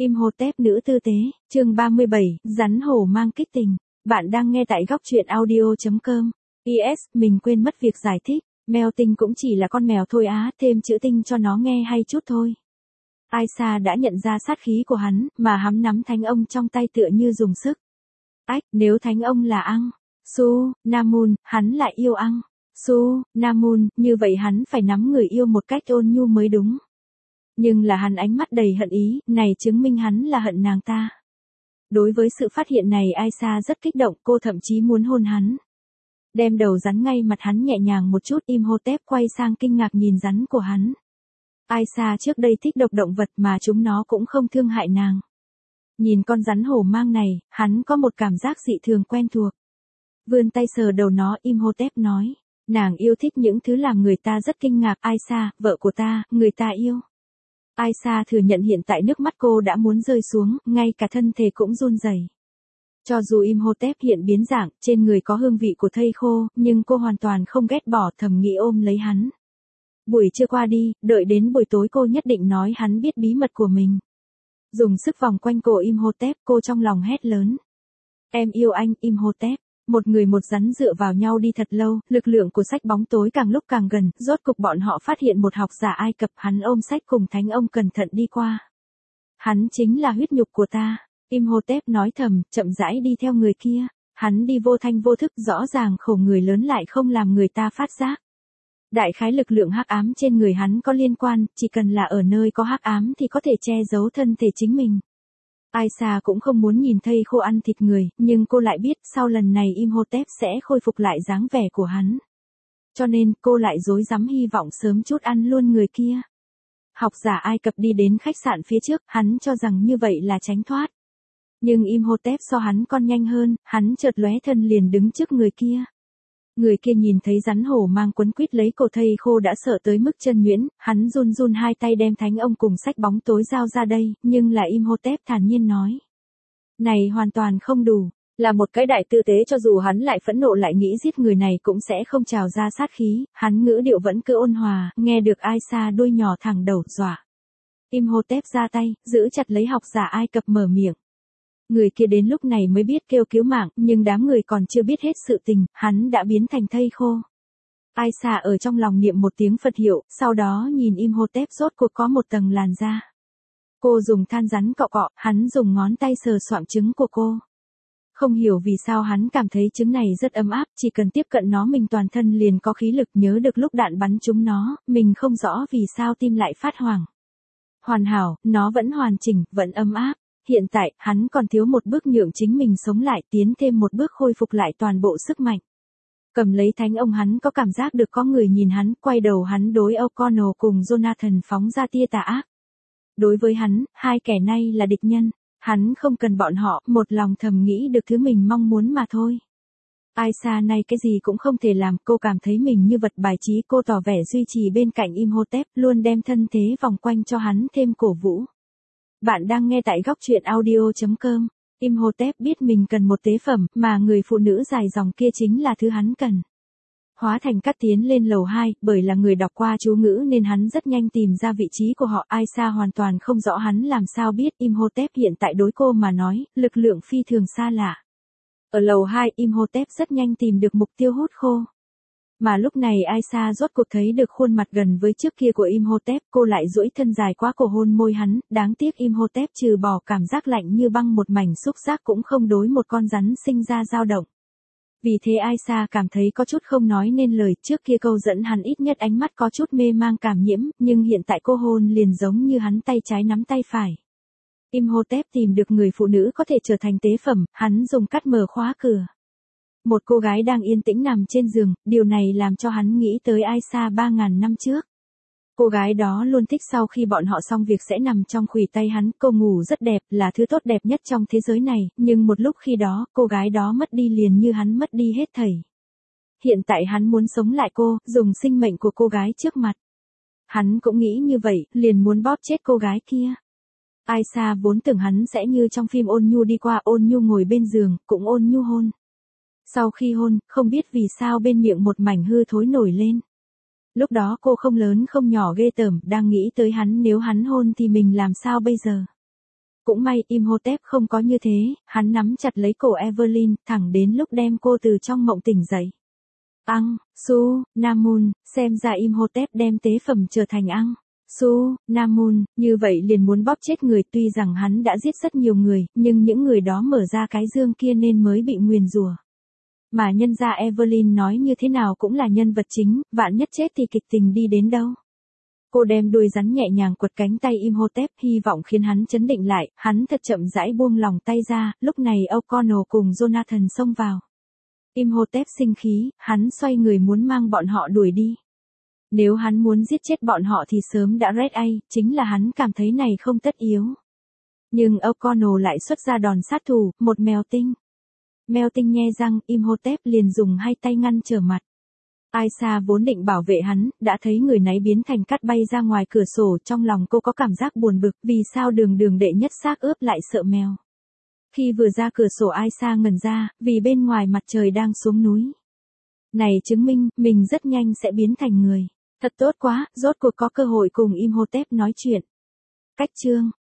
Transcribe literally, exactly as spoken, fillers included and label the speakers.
Speaker 1: Imhotep nữ tư tế, chương ba mươi bảy, rắn hổ mang kích tình. Bạn đang nghe tại góc truyện audio chấm com. i ét, mình quên mất việc giải thích. Mèo tinh cũng chỉ là con mèo thôi á, thêm chữ tinh cho nó nghe hay chút thôi. Aisha đã nhận ra sát khí của hắn, mà hắn nắm thánh ông trong tay tựa như dùng sức. Ách, nếu thánh ông là Ang, Su, Namun, hắn lại yêu Ang, Su, Namun, như vậy hắn phải nắm người yêu một cách ôn nhu mới đúng. Nhưng là hắn ánh mắt đầy hận ý, này chứng minh hắn là hận nàng ta. Đối với sự phát hiện này Aisha rất kích động, cô thậm chí muốn hôn hắn. Đem đầu rắn ngay mặt hắn nhẹ nhàng một chút, Imhotep quay sang kinh ngạc nhìn rắn của hắn. Aisha trước đây thích độc động vật mà chúng nó cũng không thương hại nàng. Nhìn con rắn hổ mang này, hắn có một cảm giác dị thường quen thuộc. Vươn tay sờ đầu nó, Imhotep nói, nàng yêu thích những thứ làm người ta rất kinh ngạc. Aisha, vợ của ta, người ta yêu. Aisha thừa nhận hiện tại nước mắt cô đã muốn rơi xuống, ngay cả thân thể cũng run rẩy. Cho dù Imhotep hiện biến dạng, trên người có hương vị của thây khô, nhưng cô hoàn toàn không ghét bỏ, thầm nghĩ ôm lấy hắn. Buổi trưa qua đi, đợi đến buổi tối cô nhất định nói hắn biết bí mật của mình. Dùng sức vòng quanh cổ Imhotep, cô trong lòng hét lớn. Em yêu anh, Imhotep. Một người một rắn dựa vào nhau đi thật lâu, lực lượng của sách bóng tối càng lúc càng gần, rốt cục bọn họ phát hiện một học giả Ai Cập, hắn ôm sách cùng thánh ông cẩn thận đi qua. Hắn chính là huyết nhục của ta, Imhotep nói thầm, chậm rãi đi theo người kia, hắn đi vô thanh vô thức, rõ ràng khổ người lớn lại không làm người ta phát giác. Đại khái lực lượng hắc ám trên người hắn có liên quan, chỉ cần là ở nơi có hắc ám thì có thể che giấu thân thể chính mình. Aisha cũng không muốn nhìn thây khô ăn thịt người, nhưng cô lại biết sau lần này Imhotep sẽ khôi phục lại dáng vẻ của hắn. Cho nên cô lại dối dám hy vọng sớm chút ăn luôn người kia. Học giả Ai Cập đi đến khách sạn phía trước, hắn cho rằng như vậy là tránh thoát. Nhưng Imhotep so hắn còn nhanh hơn, hắn chợt lóe thân liền đứng trước người kia. Người kia nhìn thấy rắn hổ mang quấn quýt lấy cổ thây khô đã sợ tới mức chân nhuyễn, hắn run run hai tay đem thánh ông cùng sách bóng tối giao ra đây, nhưng là Imhotep thản nhiên nói. Này hoàn toàn không đủ, là một cái đại tư tế, cho dù hắn lại phẫn nộ lại nghĩ giết người này cũng sẽ không trào ra sát khí, hắn ngữ điệu vẫn cứ ôn hòa, nghe được Aisha đuôi nhỏ thẳng đầu dọa. Imhotep ra tay, giữ chặt lấy học giả Ai Cập mở miệng. Người kia đến lúc này mới biết kêu cứu mạng, nhưng đám người còn chưa biết hết sự tình, hắn đã biến thành thây khô. Aisha ở trong lòng niệm một tiếng Phật hiệu, sau đó nhìn Imhotep rốt cuộc có một tầng làn da. Cô dùng than rắn cọ cọ, hắn dùng ngón tay sờ soạng trứng của cô. Không hiểu vì sao hắn cảm thấy trứng này rất ấm áp, chỉ cần tiếp cận nó mình toàn thân liền có khí lực, nhớ được lúc đạn bắn trúng nó, mình không rõ vì sao tim lại phát hoảng. Hoàn hảo, nó vẫn hoàn chỉnh, vẫn ấm áp. Hiện tại, hắn còn thiếu một bước nhượng chính mình sống lại, tiến thêm một bước khôi phục lại toàn bộ sức mạnh. Cầm lấy thánh ông, hắn có cảm giác được có người nhìn hắn, quay đầu hắn đối O'Connell cùng Jonathan phóng ra tia tà ác. Đối với hắn, hai kẻ này là địch nhân, hắn không cần bọn họ, một lòng thầm nghĩ được thứ mình mong muốn mà thôi. Aisha này cái gì cũng không thể làm, cô cảm thấy mình như vật bài trí, cô tỏ vẻ duy trì bên cạnh Imhotep, luôn đem thân thế vòng quanh cho hắn thêm cổ vũ. Bạn đang nghe tại góc truyện audio chấm com. Imhotep biết mình cần một tế phẩm, mà người phụ nữ dài dòng kia chính là thứ hắn cần. Hóa thành cát tiến lên lầu hai, bởi là người đọc qua chú ngữ nên hắn rất nhanh tìm ra vị trí của họ. Aisha hoàn toàn không rõ hắn làm sao biết. Imhotep hiện tại đối cô mà nói, lực lượng phi thường xa lạ. Ở lầu hai, Imhotep rất nhanh tìm được mục tiêu hút khô. Mà lúc này Aisha rốt cuộc thấy được khuôn mặt gần với trước kia của Imhotep, cô lại duỗi thân dài quá cổ hôn môi hắn, đáng tiếc Imhotep trừ bỏ cảm giác lạnh như băng một mảnh xúc giác cũng không đối một con rắn sinh ra dao động. Vì thế Aisha cảm thấy có chút không nói nên lời, trước kia câu dẫn hắn ít nhất ánh mắt có chút mê mang cảm nhiễm, nhưng hiện tại cô hôn liền giống như hắn tay trái nắm tay phải. Imhotep tìm được người phụ nữ có thể trở thành tế phẩm, hắn dùng cắt mở khóa cửa. Một cô gái đang yên tĩnh nằm trên giường, điều này làm cho hắn nghĩ tới Aisha ba ngàn năm trước. Cô gái đó luôn thích sau khi bọn họ xong việc sẽ nằm trong khuỷu tay hắn, cô ngủ rất đẹp, là thứ tốt đẹp nhất trong thế giới này, nhưng một lúc khi đó, cô gái đó mất đi liền như hắn mất đi hết thảy. Hiện tại hắn muốn sống lại cô, dùng sinh mệnh của cô gái trước mặt. Hắn cũng nghĩ như vậy, liền muốn bóp chết cô gái kia. Aisha vốn tưởng hắn sẽ như trong phim ôn nhu đi qua, ôn nhu ngồi bên giường, cũng ôn nhu hôn. Sau khi hôn, không biết vì sao bên miệng một mảnh hư thối nổi lên. Lúc đó cô không lớn không nhỏ ghê tởm, đang nghĩ tới hắn, nếu hắn hôn thì mình làm sao bây giờ. Cũng may Imhotep không có như thế, hắn nắm chặt lấy cổ Evelyn, thẳng đến lúc đem cô từ trong mộng tỉnh dậy. Ang, Su, Namun, xem ra Imhotep đem tế phẩm trở thành Ang, Su, Namun, như vậy liền muốn bóp chết người. Tuy rằng hắn đã giết rất nhiều người, nhưng những người đó mở ra cái dương kia nên mới bị nguyền rủa. Mà nhân gia Evelyn nói như thế nào cũng là nhân vật chính, vạn nhất chết thì kịch tình đi đến đâu. Cô đem đuôi rắn nhẹ nhàng quật cánh tay Imhotep, hy vọng khiến hắn chấn định lại. Hắn thật chậm rãi buông lòng tay ra, lúc này O'Connell cùng Jonathan xông vào. Imhotep sinh khí, hắn xoay người muốn mang bọn họ đuổi đi. Nếu hắn muốn giết chết bọn họ thì sớm đã red A, chính là hắn cảm thấy này không tất yếu. Nhưng O'Connell lại xuất ra đòn sát thủ, một mèo tinh. Mèo tinh nhe răng, Imhotep liền dùng hai tay ngăn trở mặt. Aisha vốn định bảo vệ hắn, đã thấy người náy biến thành cát bay ra ngoài cửa sổ, trong lòng cô có cảm giác buồn bực, vì sao đường đường đệ nhất xác ướp lại sợ mèo. Khi vừa ra cửa sổ Aisha ngẩn ra, vì bên ngoài mặt trời đang xuống núi. Này chứng minh, mình rất nhanh sẽ biến thành người. Thật tốt quá, rốt cuộc có cơ hội cùng Imhotep nói chuyện. Cách chương